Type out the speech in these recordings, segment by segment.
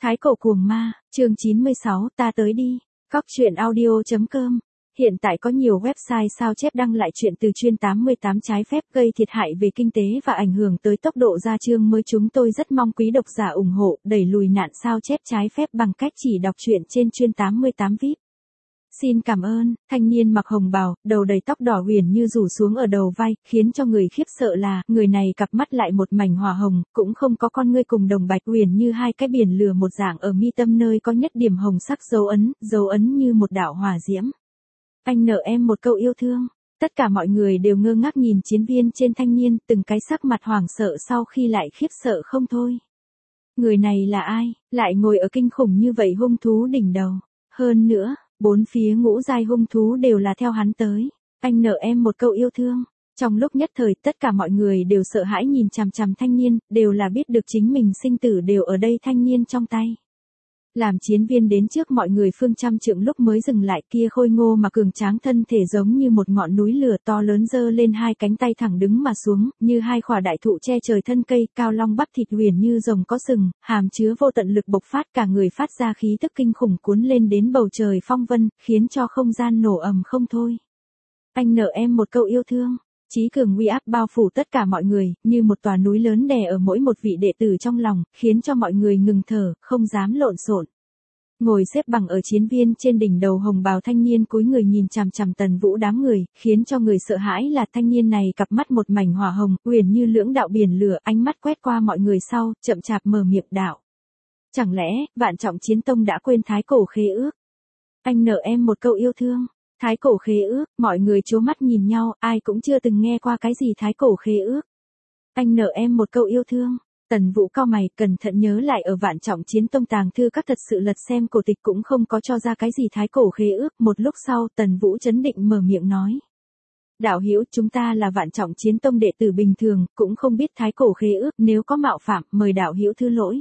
Thái cổ cuồng ma, chương 96, ta tới đi. Góc truyện audio.com. Hiện tại có nhiều website sao chép đăng lại chuyện từ chuyên 88 trái phép gây thiệt hại về kinh tế và ảnh hưởng tới tốc độ ra chương mới. Chúng tôi rất mong quý độc giả ủng hộ, đẩy lùi nạn sao chép trái phép bằng cách chỉ đọc truyện trên chuyên 88 VIP. Xin cảm ơn. Thanh niên mặc hồng bào, đầu đầy tóc đỏ huyền như rủ xuống ở đầu vai, khiến cho người khiếp sợ là, người này cặp mắt lại một mảnh hỏa hồng, cũng không có con ngươi cùng đồng bạch, huyền như hai cái biển lửa một dạng ở mi tâm nơi có nhất điểm hồng sắc dấu ấn như một đạo hỏa diễm. Anh nợ em một câu yêu thương. Tất cả mọi người đều ngơ ngác nhìn chiến viên trên thanh niên, từng cái sắc mặt hoảng sợ sau khi lại khiếp sợ không thôi. Người này là ai, lại ngồi ở kinh khủng như vậy hung thú đỉnh đầu. Hơn nữa, bốn phía ngũ giai hung thú đều là theo hắn tới. Anh nợ em một câu yêu thương. Trong lúc nhất thời tất cả mọi người đều sợ hãi nhìn chằm chằm thanh niên, đều là biết được chính mình sinh tử đều ở đây thanh niên trong tay. Làm chiến viên đến trước mọi người phương trăm trượng lúc mới dừng lại, kia khôi ngô mà cường tráng thân thể giống như một ngọn núi lửa to lớn giơ lên hai cánh tay thẳng đứng mà xuống, như hai khỏa đại thụ che trời thân cây, cao long bắp thịt huyền như rồng có sừng, hàm chứa vô tận lực bộc phát, cả người phát ra khí tức kinh khủng cuốn lên đến bầu trời phong vân, khiến cho không gian nổ ầm không thôi. Anh nợ em một câu yêu thương. Chí cường uy áp bao phủ tất cả mọi người, như một tòa núi lớn đè ở mỗi một vị đệ tử trong lòng, khiến cho mọi người ngừng thở, không dám lộn xộn. Ngồi xếp bằng ở chiến viên trên đỉnh đầu hồng bào thanh niên cúi người nhìn chằm chằm Tần Vũ đám người, khiến cho người sợ hãi là thanh niên này cặp mắt một mảnh hỏa hồng, huyền như lưỡng đạo biển lửa, ánh mắt quét qua mọi người sau, chậm chạp mở miệng đạo. Chẳng lẽ, Vạn Trọng Chiến Tông đã quên thái cổ khế ước? Anh nợ em một câu yêu thương. Thái cổ khế ước, mọi người trố mắt nhìn nhau, ai cũng chưa từng nghe qua cái gì thái cổ khế ước. Anh nợ em một câu yêu thương. Tần Vũ cau mày, cẩn thận nhớ lại ở Vạn Trọng Chiến Tông tàng thư các, thật sự lật xem cổ tịch cũng không có cho ra cái gì thái cổ khế ước. Một lúc sau, Tần Vũ trấn định mở miệng nói. Đạo hữu, chúng ta là Vạn Trọng Chiến Tông đệ tử bình thường, cũng không biết thái cổ khế ước, nếu có mạo phạm, mời đạo hữu thứ lỗi.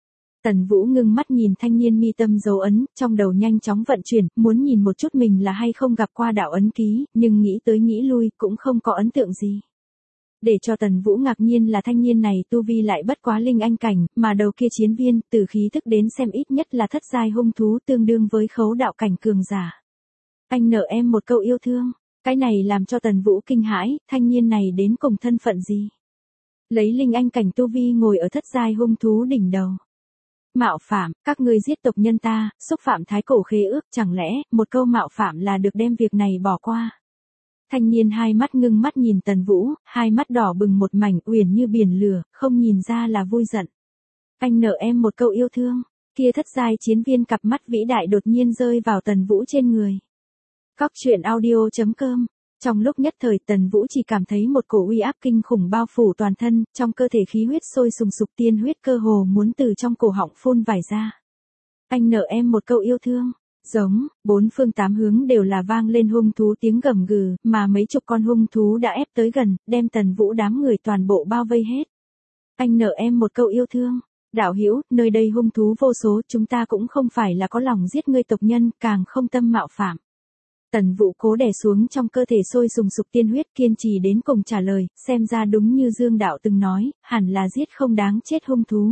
Tần Vũ ngưng mắt nhìn thanh niên mi tâm dấu ấn, trong đầu nhanh chóng vận chuyển, muốn nhìn một chút mình là hay không gặp qua đạo ấn ký, nhưng nghĩ tới nghĩ lui, cũng không có ấn tượng gì. Để cho Tần Vũ ngạc nhiên là thanh niên này tu vi lại bất quá linh anh cảnh, mà đầu kia chiến viên, từ khí thức đến xem ít nhất là thất giai hung thú, tương đương với khấu đạo cảnh cường giả. Anh nợ em một câu yêu thương. Cái này làm cho Tần Vũ kinh hãi, thanh niên này đến cùng thân phận gì? Lấy linh anh cảnh tu vi ngồi ở thất giai hung thú đỉnh đầu. Mạo phạm, các ngươi giết tộc nhân ta, xúc phạm thái cổ khế ước, chẳng lẽ, một câu mạo phạm là được đem việc này bỏ qua? Thanh niên hai mắt ngưng mắt nhìn Tần Vũ, hai mắt đỏ bừng một mảnh, uyển như biển lửa, không nhìn ra là vui giận. Anh nợ em một câu yêu thương. Kia thất giai chiến viên cặp mắt vĩ đại đột nhiên rơi vào Tần Vũ trên người. Góc truyện audio.com. Trong lúc nhất thời Tần Vũ chỉ cảm thấy một cổ uy áp kinh khủng bao phủ toàn thân, trong cơ thể khí huyết sôi sùng sục, tiên huyết cơ hồ muốn từ trong cổ họng phun vải ra. Anh nợ em một câu yêu thương. Giống, bốn phương tám hướng đều là vang lên hung thú tiếng gầm gừ, mà mấy chục con hung thú đã ép tới gần, đem Tần Vũ đám người toàn bộ bao vây hết. Anh nợ em một câu yêu thương. Đạo hữu, nơi đây hung thú vô số, chúng ta cũng không phải là có lòng giết ngươi tộc nhân, càng không tâm mạo phạm. Tần Vũ cố đè xuống trong cơ thể sôi sùng sục tiên huyết, kiên trì đến cùng trả lời, xem ra đúng như Dương Đạo từng nói, hẳn là giết không đáng chết hung thú.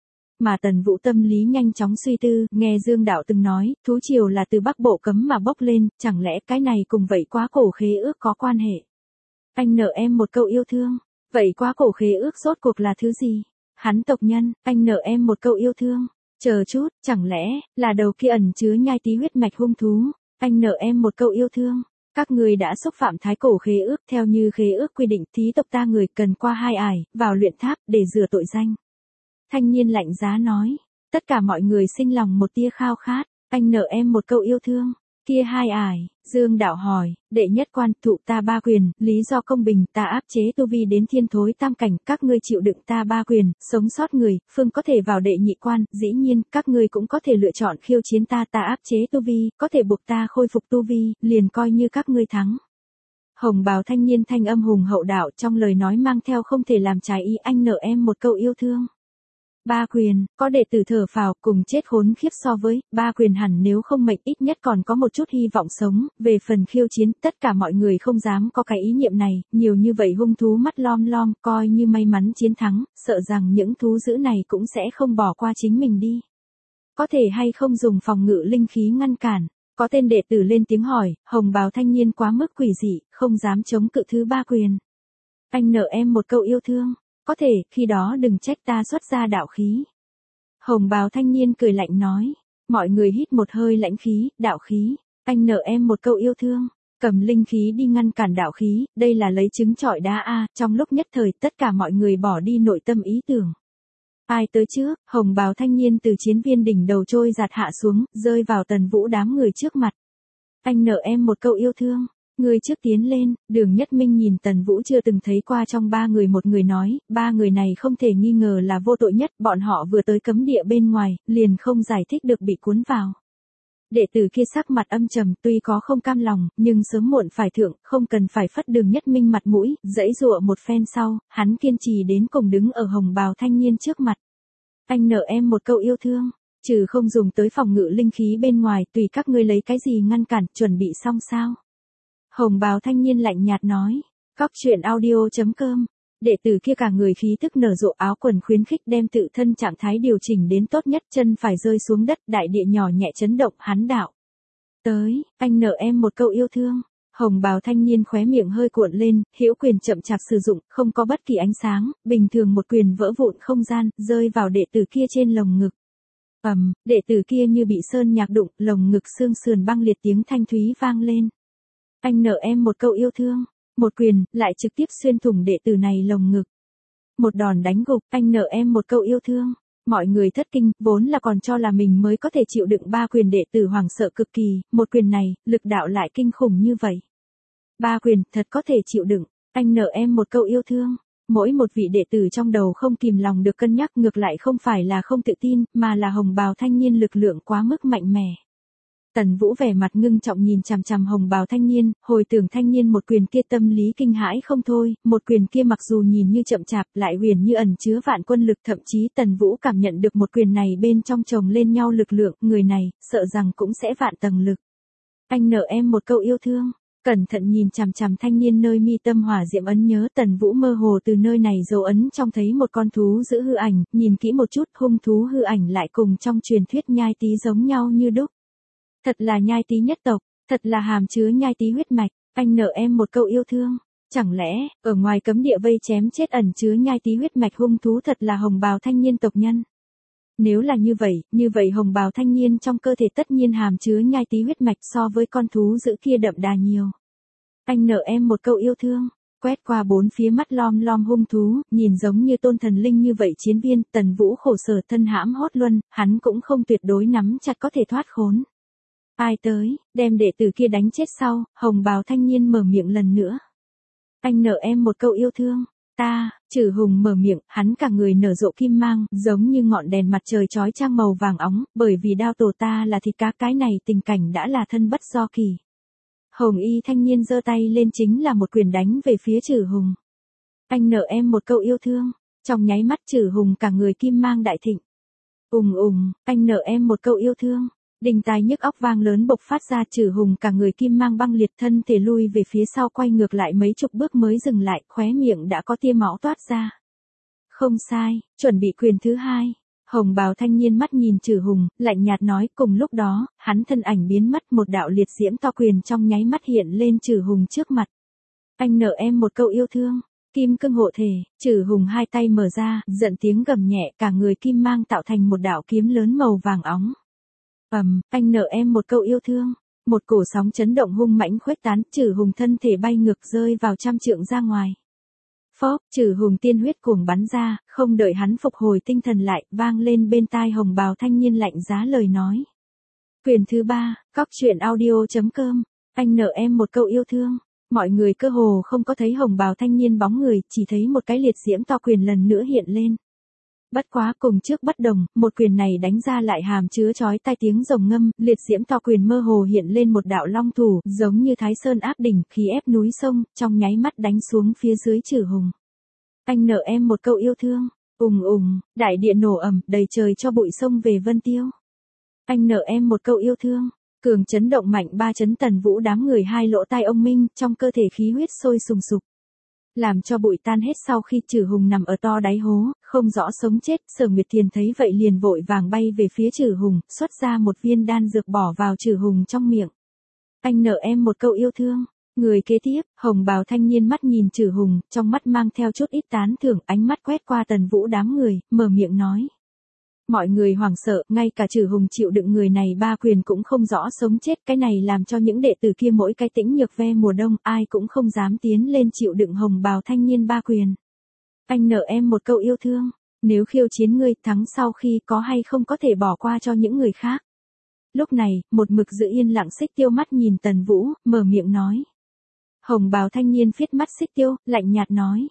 Mà Tần Vũ tâm lý nhanh chóng suy tư, nghe Dương Đạo từng nói, thú triều là từ Bắc Bộ cấm mà bốc lên, chẳng lẽ cái này cùng vậy quá cổ khế ước có quan hệ? Anh nợ em một câu yêu thương. Vậy quá cổ khế ước rốt cuộc là thứ gì? Hắn tộc nhân, anh nợ em một câu yêu thương. Chờ chút, chẳng lẽ, là đầu kia ẩn chứa nhai tí huyết mạch hung thú? Anh nợ em một câu yêu thương. Các người đã xúc phạm thái cổ khế ước, theo như khế ước quy định, thí tộc ta người cần qua 2 ải, vào luyện tháp, để rửa tội danh. Thanh niên lạnh giá nói. Tất cả mọi người sinh lòng một tia khao khát. Anh nợ em một câu yêu thương. Kia 2 ải, Dương Đạo hỏi, đệ nhất quan, thụ ta 3 quyền, lý do công bình, ta áp chế tu vi đến thiên thối tam cảnh, các ngươi chịu đựng ta 3 quyền, sống sót người, phương có thể vào đệ nhị quan, dĩ nhiên, các ngươi cũng có thể lựa chọn khiêu chiến ta, ta áp chế tu vi, có thể buộc ta khôi phục tu vi, liền coi như các ngươi thắng. Hồng bào thanh niên thanh âm hùng hậu đạo, trong lời nói mang theo không thể làm trái ý. Anh nợ em một câu yêu thương. 3 quyền, có đệ tử thở phào, cùng chết khốn khiếp so với 3 quyền hẳn nếu không mệnh ít nhất còn có một chút hy vọng sống. Về phần khiêu chiến, tất cả mọi người không dám có cái ý niệm này, nhiều như vậy hung thú mắt lom lom, coi như may mắn chiến thắng, sợ rằng những thú dữ này cũng sẽ không bỏ qua chính mình đi. có thể hay không dùng phòng ngự linh khí ngăn cản. Có tên đệ tử lên tiếng hỏi, hồng bào thanh niên quá mức quỷ dị, không dám chống cự thứ ba quyền. Anh nợ em một câu yêu thương, có thể, khi đó đừng trách ta xuất ra đạo khí. Hồng bào thanh niên cười lạnh nói, mọi người hít một hơi lãnh khí, đạo khí, anh nợ em một câu yêu thương, cầm linh khí đi ngăn cản đạo khí, đây là lấy trứng trọi đá a. Trong lúc nhất thời tất cả mọi người bỏ đi nội tâm ý tưởng. Ai tới trước, hồng bào thanh niên từ chiến viên đỉnh đầu trôi giạt hạ xuống, rơi vào Tần Vũ đám người trước mặt. Anh nợ em một câu yêu thương, người trước tiến lên. Đường Nhất Minh nhìn Tần Vũ chưa từng thấy qua trong ba người, một người nói, ba người này không thể nghi ngờ là vô tội nhất, bọn họ vừa tới cấm địa bên ngoài, liền không giải thích được bị cuốn vào. Đệ tử kia sắc mặt âm trầm, tuy có không cam lòng, nhưng sớm muộn phải thượng, không cần phải phất Đường Nhất Minh mặt mũi, giãy giụa một phen sau, hắn kiên trì đến cùng đứng ở hồng bào thanh niên trước mặt. Anh nợ em một câu yêu thương, trừ không dùng tới phòng ngự linh khí bên ngoài, tùy các ngươi lấy cái gì ngăn cản, chuẩn bị xong sao? Hồng bào thanh niên lạnh nhạt nói, Cóc truyện audio.com. Đệ tử kia cả người khí tức nở rộ, áo quần khuyến khích đem tự thân trạng thái điều chỉnh đến tốt nhất, chân phải rơi xuống đất, đại địa nhỏ nhẹ chấn động, hắn đạo. Tới, anh nợ em một câu yêu thương. Hồng bào thanh niên khóe miệng hơi cuộn lên, hữu quyền chậm chạp sử dụng, không có bất kỳ ánh sáng, bình thường một quyền vỡ vụn không gian, rơi vào đệ tử kia trên lồng ngực. Đệ tử kia như bị sơn nhạc đụng, lồng ngực xương sườn băng liệt, tiếng thanh thúy vang lên. Anh nợ em một câu yêu thương. Một quyền, lại trực tiếp xuyên thủng đệ tử này lồng ngực. Một đòn đánh gục, anh nợ em một câu yêu thương. Mọi người thất kinh, vốn là còn cho là mình mới có thể chịu đựng ba quyền, đệ tử hoảng sợ cực kỳ, một quyền này, lực đạo lại kinh khủng như vậy. Ba quyền, thật có thể chịu đựng, anh nợ em một câu yêu thương. Mỗi một vị đệ tử trong đầu không kìm lòng được cân nhắc, ngược lại không phải là không tự tin, mà là hồng bào thanh niên lực lượng quá mức mạnh mẽ. Tần Vũ vẻ mặt ngưng trọng nhìn chằm chằm hồng bào thanh niên, hồi tưởng thanh niên một quyền kia, tâm lý kinh hãi không thôi, một quyền kia mặc dù nhìn như chậm chạp, lại huyền như ẩn chứa vạn quân lực, thậm chí Tần Vũ cảm nhận được một quyền này bên trong chồng lên nhau lực lượng, người này, sợ rằng cũng sẽ vạn tầng lực. Anh nợ em một câu yêu thương, cẩn thận nhìn chằm chằm thanh niên nơi mi tâm hỏa diệm ấn nhớ, Tần Vũ mơ hồ từ nơi này dấu ấn trong thấy một con thú giữ hư ảnh, nhìn kỹ một chút, hung thú hư ảnh lại cùng trong truyền thuyết nhai tí giống nhau như đúc. Thật là nhai tí nhất tộc, thật là hàm chứa nhai tí huyết mạch, anh nợ em một câu yêu thương. Chẳng lẽ, ở ngoài cấm địa vây chém chết ẩn chứa nhai tí huyết mạch hung thú thật là hồng bào thanh niên tộc nhân? Nếu là như vậy hồng bào thanh niên trong cơ thể tất nhiên hàm chứa nhai tí huyết mạch so với con thú dữ kia đậm đà nhiều. Anh nợ em một câu yêu thương. Quét qua bốn phía mắt lom lom hung thú, nhìn giống như tôn thần linh như vậy chiến viên, Tần Vũ khổ sở thân hãm hốt luân, hắn cũng không tuyệt đối nắm chặt có thể thoát khốn. Ai tới, đem đệ tử kia đánh chết sau, hồng bào thanh niên mở miệng lần nữa. Anh nợ em một câu yêu thương. Ta, Trử Hùng mở miệng, hắn cả người nở rộ kim mang, giống như ngọn đèn mặt trời chói chang màu vàng óng, bởi vì đao tổ ta là thịt cá, cái này tình cảnh đã là thân bất do kỳ. Hồng y thanh niên giơ tay lên chính là một quyền đánh về phía Trử Hùng. Anh nợ em một câu yêu thương. Trong nháy mắt Trử Hùng cả người kim mang đại thịnh. Anh nợ em một câu yêu thương. Đình tai nhức óc vang lớn bộc phát ra, Trử Hùng cả người kim mang băng liệt, thân thể lui về phía sau, quay ngược lại mấy chục bước mới dừng lại, khóe miệng đã có tia máu toát ra. Không sai, chuẩn bị quyền thứ hai. Hồng bào thanh niên mắt nhìn Trử Hùng, lạnh nhạt nói, cùng lúc đó, hắn thân ảnh biến mất, một đạo liệt diễm to quyền trong nháy mắt hiện lên Trử Hùng trước mặt. Anh nợ em một câu yêu thương. Kim cương hộ thể, Trử Hùng hai tay mở ra, giận tiếng gầm nhẹ, cả người kim mang tạo thành một đạo kiếm lớn màu vàng óng. Anh nợ em một câu yêu thương. Một cổ sóng chấn động hung mãnh khuếch tán, Trử Hùng thân thể bay ngược rơi vào trăm trượng ra ngoài. Phốc, Trử Hùng tiên huyết cuồng bắn ra, không đợi hắn phục hồi tinh thần lại, vang lên bên tai hồng bào thanh niên lạnh giá lời nói. Quyền thứ ba, Cóc truyện audio.com. Anh nợ em một câu yêu thương. Mọi người cơ hồ không có thấy hồng bào thanh niên bóng người, chỉ thấy một cái liệt diễm to quyền lần nữa hiện lên. Bất quá cùng trước bất đồng, một quyền này đánh ra lại hàm chứa chói tai tiếng rồng ngâm, liệt diễm to quyền mơ hồ hiện lên một đạo long thủ, giống như Thái Sơn áp đỉnh, khí ép núi sông, trong nháy mắt đánh xuống phía dưới Trử Hùng. Anh nợ em một câu yêu thương. Đại địa nổ ầm, đầy trời cho bụi sông về vân tiêu. Anh nợ em một câu yêu thương. Cường chấn động mạnh ba chấn, Tần Vũ đám người hai lỗ tai ông minh, trong cơ thể khí huyết sôi sùng sục. làm cho bụi tan hết sau khi Trử Hùng nằm ở to đáy hố, không rõ sống chết. Sở Nguyệt Thiền thấy vậy liền vội vàng bay về phía Trử Hùng, xuất ra một viên đan dược bỏ vào Trử Hùng trong miệng. Anh nợ em một câu yêu thương. Người kế tiếp, hồng bào thanh niên mắt nhìn Trử Hùng, trong mắt mang theo chút ít tán thưởng, ánh mắt quét qua Tần Vũ đám người, mở miệng nói. Mọi người hoảng sợ, ngay cả Trử Hùng chịu đựng người này ba quyền cũng không rõ sống chết, cái này làm cho những đệ tử kia mỗi cái tĩnh nhược ve mùa đông, ai cũng không dám tiến lên chịu đựng hồng bào thanh niên ba quyền. Anh nợ em một câu yêu thương, nếu khiêu chiến ngươi thắng sau khi có hay không có thể bỏ qua cho những người khác. Lúc này, một mực giữ yên lặng Xích Tiêu mắt nhìn Tần Vũ, mở miệng nói. Hồng bào thanh niên phiết mắt Xích Tiêu, lạnh nhạt nói.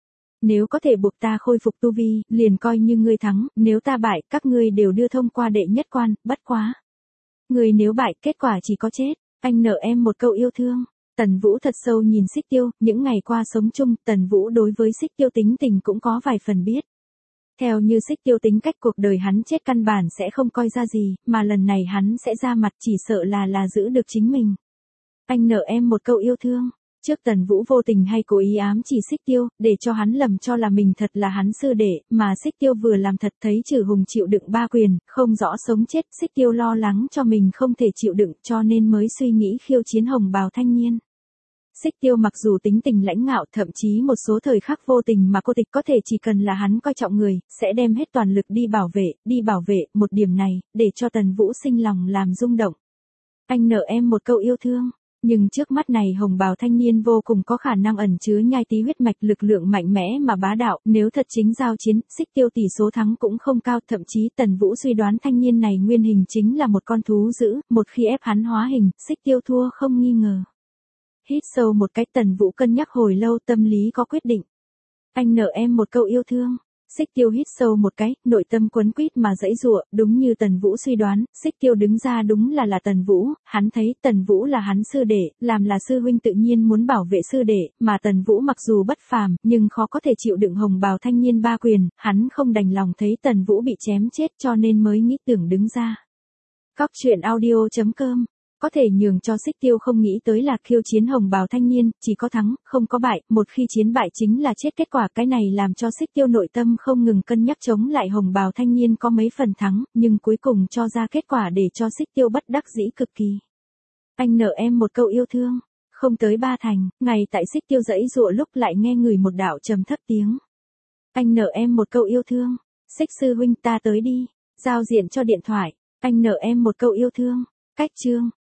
Nếu có thể buộc ta khôi phục tu vi, liền coi như ngươi thắng, nếu ta bại, các ngươi đều đưa thông qua đệ nhất quan, bất quá. Ngươi nếu bại, kết quả chỉ có chết, anh nợ em một câu yêu thương. Tần Vũ thật sâu nhìn Xích Tiêu, những ngày qua sống chung, Tần Vũ đối với Xích Tiêu tính tình cũng có vài phần biết. Theo như Xích Tiêu tính cách cuộc đời hắn chết căn bản sẽ không coi ra gì, mà lần này hắn sẽ ra mặt chỉ sợ là giữ được chính mình. Anh nợ em một câu yêu thương. Trước Tần Vũ vô tình hay cố ý ám chỉ Xích Tiêu, để cho hắn lầm cho là mình thật là hắn sư đệ, mà Xích Tiêu vừa làm thật thấy Trử Hùng chịu đựng ba quyền, không rõ sống chết, Xích Tiêu lo lắng cho mình không thể chịu đựng cho nên mới suy nghĩ khiêu chiến hồng bào thanh niên. Xích Tiêu mặc dù tính tình lãnh ngạo, thậm chí một số thời khắc vô tình mà cô tịch có thể chỉ cần là hắn coi trọng người, sẽ đem hết toàn lực đi bảo vệ, một điểm này, để cho Tần Vũ sinh lòng làm rung động. Anh nợ em một câu yêu thương. Nhưng trước mắt này hồng bào thanh niên vô cùng có khả năng ẩn chứa nhai tí huyết mạch lực lượng mạnh mẽ mà bá đạo, nếu thật chính giao chiến, Xích Tiêu tỷ số thắng cũng không cao, thậm chí Tần Vũ suy đoán thanh niên này nguyên hình chính là một con thú dữ, một khi ép hắn hóa hình, Xích Tiêu thua không nghi ngờ. Hít sâu một cái, Tần Vũ cân nhắc hồi lâu, tâm lý có quyết định. Anh nợ em một câu yêu thương. Xích Tiêu hít sâu một cái, nội tâm quấn quýt mà giãy giụa, đúng như Tần Vũ suy đoán, Xích Tiêu đứng ra đúng là Tần Vũ, hắn thấy Tần Vũ là hắn sư đệ, làm là sư huynh tự nhiên muốn bảo vệ sư đệ, mà Tần Vũ mặc dù bất phàm, nhưng khó có thể chịu đựng hồng bào thanh niên ba quyền, hắn không đành lòng thấy Tần Vũ bị chém chết cho nên mới nghĩ tưởng đứng ra. Cóc truyện audio.com có thể nhường cho Xích Tiêu không nghĩ tới là khiêu chiến hồng bào thanh niên, chỉ có thắng, không có bại, một khi chiến bại chính là chết, kết quả cái này làm cho Xích Tiêu nội tâm không ngừng cân nhắc chống lại hồng bào thanh niên có mấy phần thắng, nhưng cuối cùng cho ra kết quả để cho Xích Tiêu bất đắc dĩ cực kỳ. Anh nợ em một câu yêu thương. Không tới ba thành, ngày tại Xích Tiêu giãy giụa lúc lại nghe người một đạo trầm thấp tiếng. Anh nợ em một câu yêu thương. Xích sư huynh ta tới đi. Giao diện cho điện thoại. Anh nợ em một câu yêu thương. Cách chương.